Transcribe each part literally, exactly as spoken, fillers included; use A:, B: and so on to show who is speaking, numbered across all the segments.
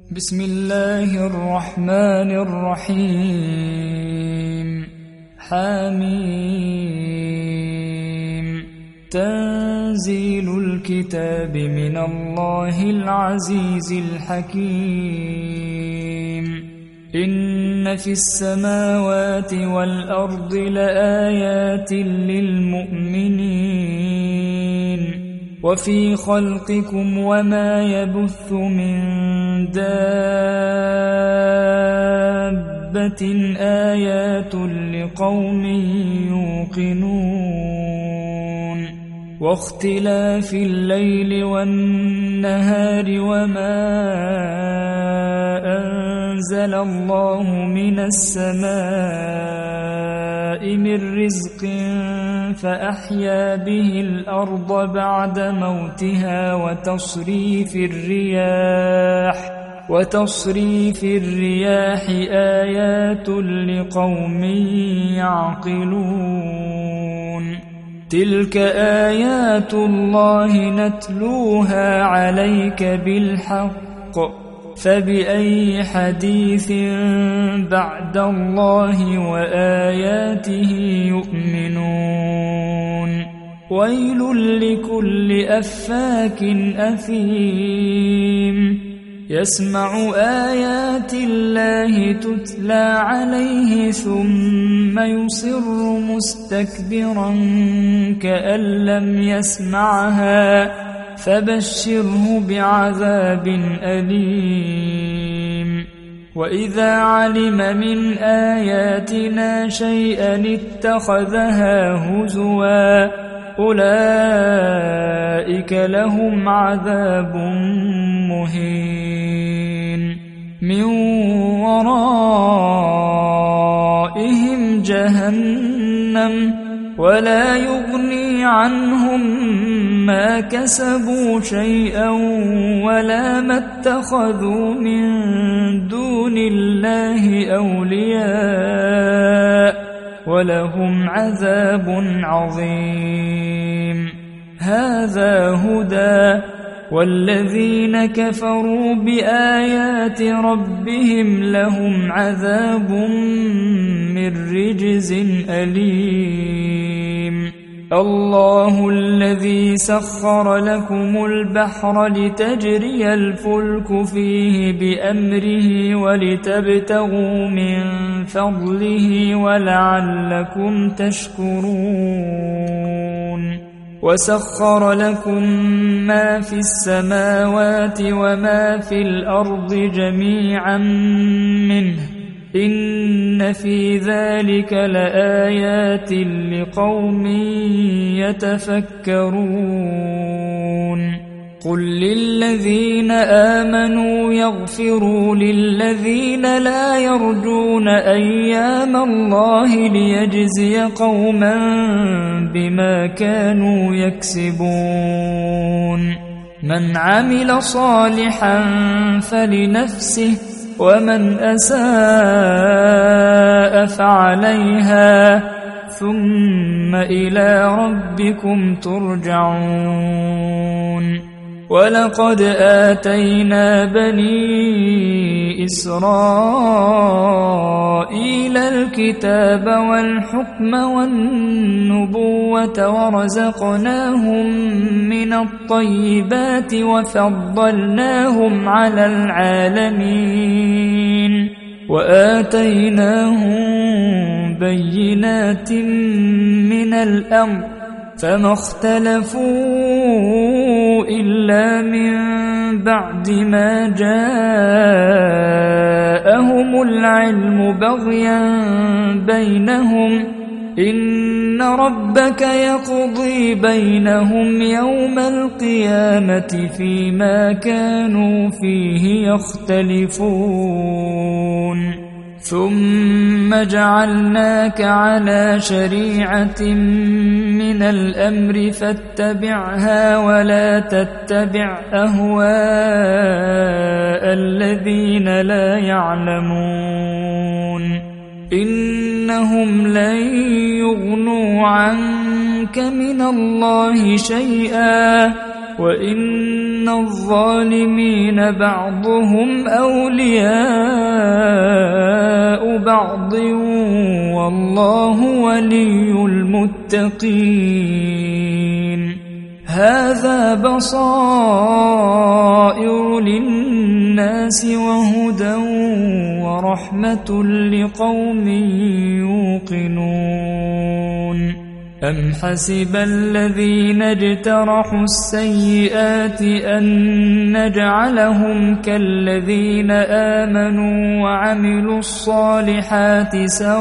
A: بسم الله الرحمن الرحيم. حميم. تنزيل الكتاب من الله العزيز الحكيم. إن في السماوات والأرض لآيات للمؤمنين وفي خلقكم وما يبث من دابة آيات لقوم يوقنون. واختلاف الليل والنهار وما أنزل الله من السماء من رزق فأحيا به الأرض بعد موتها وتصريف الرياح وتصريف الرياح آيات لقوم يعقلون. تلك آيات الله نتلوها عليك بالحق فبأي حديث بعد الله وآياته يؤمنون. ويل لكل أفاك أثيم يسمع آيات الله تتلى عليه ثم يصر مستكبرا كأن لم يسمعها فبشره بعذاب أليم. وإذا علم من آياتنا شيئا اتخذها هزوا أولئك لهم عذاب مهين من ورائهم جهنم ولا يغني عنهم ما كسبوا شيئا ولا ما اتخذوا من دون الله أولياء ولهم عذاب عظيم. هذا هدى والذين كفروا بآيات ربهم لهم عذاب من رجز أليم. الله الذي سخر لكم البحر لتجري الفلك فيه بأمره ولتبتغوا من فضله ولعلكم تشكرون. وسخر لكم ما في السماوات وما في الأرض جميعا منه إن في ذلك لآيات لقوم يتفكرون. قل للذين آمنوا يغفروا للذين لا يرجون أيام الله ليجزي قوما بما كانوا يكسبون. من عمل صالحا فلنفسه ومن أساء فعليها ثم إلى ربكم ترجعون. ولقد آتينا بني إسرائيل الكتاب والحكم والنبوة ورزقناهم من الطيبات وفضلناهم على العالمين وآتيناهم بينات من الأمر فما اختلفوا إلا من بعد ما جاءهم العلم بغيا بينهم إن ربك يقضي بينهم يوم القيامة فيما كانوا فيه يختلفون. ثم جعلناك على شريعة من الأمر فاتبعها ولا تتبع أهواء الذين لا يعلمون. إنهم لن يغنوا عنك من الله شيئا وإن الظالمين بعضهم أولياء بعض والله ولي المتقين هذا بصائر للناس وهدى ورحمة لقوم يوقنون أم حسب الذين اجترحوا السيئات أن نجعلهم كالذين آمنوا وعملوا الصالحات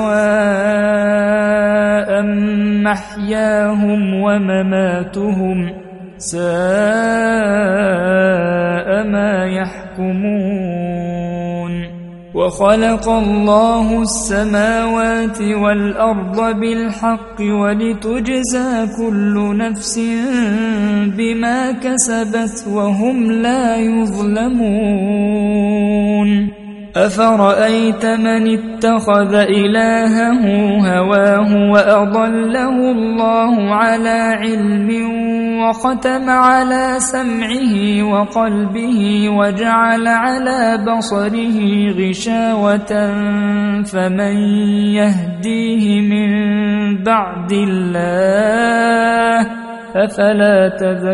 A: سواء محياهم ومماتهم ساء ما يحكمون وخلق الله السماوات والأرض بالحق ولتجزى كل نفس بما كسبت وهم لا يظلمون أفرأيت من اتخذ إلهه هواه وأضله الله على علم وختم على سمعه وقلبه وجعل على بصره غشاوة فمن يهديه من بعد الله أفلا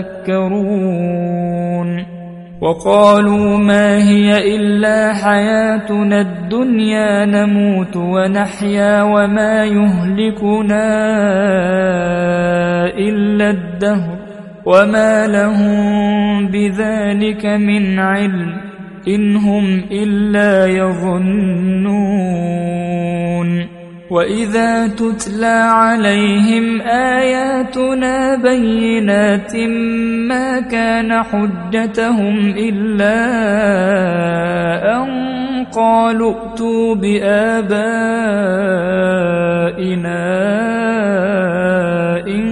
A: تذكرون وقالوا ما هي إلا حياتنا الدنيا نموت ونحيا وما يهلكنا إلا الدهر وما لهم بذلك من علم إن هم إلا يظنون وإذا تتلى عليهم آياتنا بينات ما كان حجتهم إلا أن قالوا ائتوا بآبائنا إن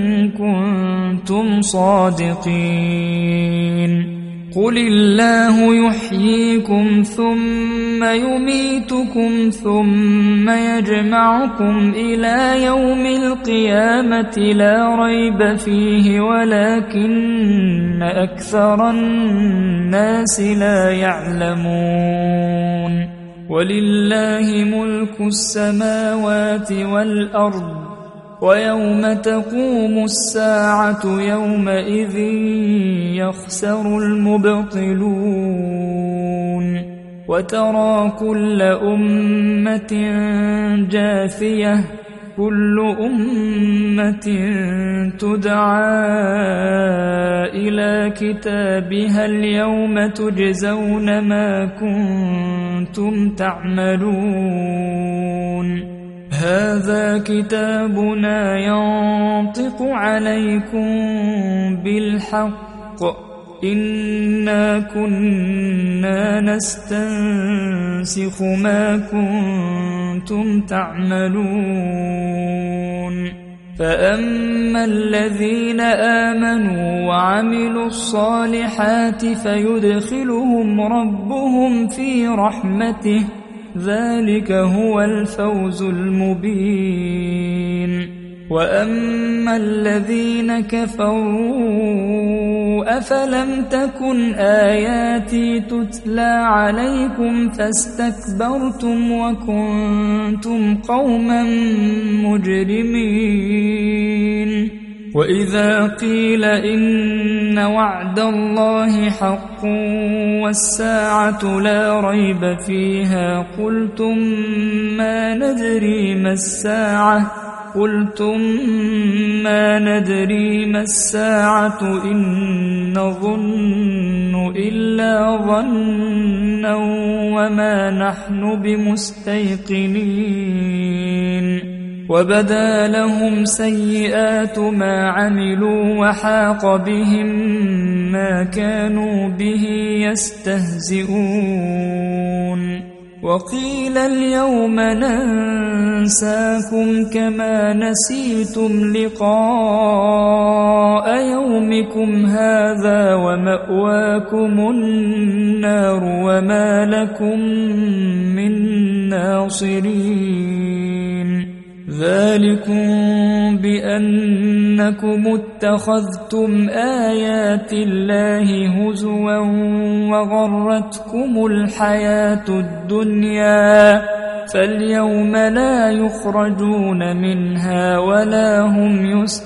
A: كنتم صادقين قل الله يحييكم ثم يميتكم ثم يجمعكم إلى يوم القيامة لا ريب فيه ولكن أكثر الناس لا يعلمون ولله ملك السماوات والأرض ويوم تقوم الساعة يومئذ يخسر المبطلون وترى كل أمة جاثية كل أمة تدعى إلى كتابها اليوم تجزون ما كنتم تعملون هذا كتابنا ينطق عليكم بالحق إنا كنا نستنسخ ما كنتم تعملون فأما الذين آمنوا وعملوا الصالحات فيدخلهم ربهم في رحمته ذلك هو الفوز المبين وأما الذين كفروا أفلم تكن آياتي تتلى عليكم فاستكبرتم وكنتم قوما مجرمين وإذا قيل إن وعد الله حق والساعة لا ريب فيها قلتم ما ندري ما الساعة قلتم ما ندري ما الساعة إن نظن إلا ظنا وما نحن بمستيقنين وبدا لهم سيئات ما عملوا وحاق بهم ما كانوا به يستهزئون وقيل اليوم ننساكم كما نسيتم لقاء يومكم هذا ومأواكم النار وما لكم من ناصرين ذلكم بأنكم اتخذتم آيات الله هزوا وغرتكم الحياة الدنيا فاليوم لا يخرجون منها ولا هم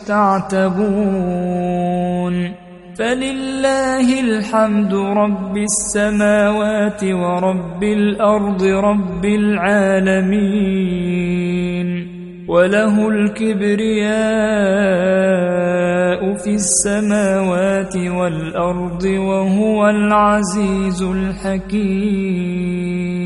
A: يستعتبون فلله الحمد رب السماوات ورب الأرض رب العالمين وله الكبرياء في السماوات والأرض وهو العزيز الحكيم.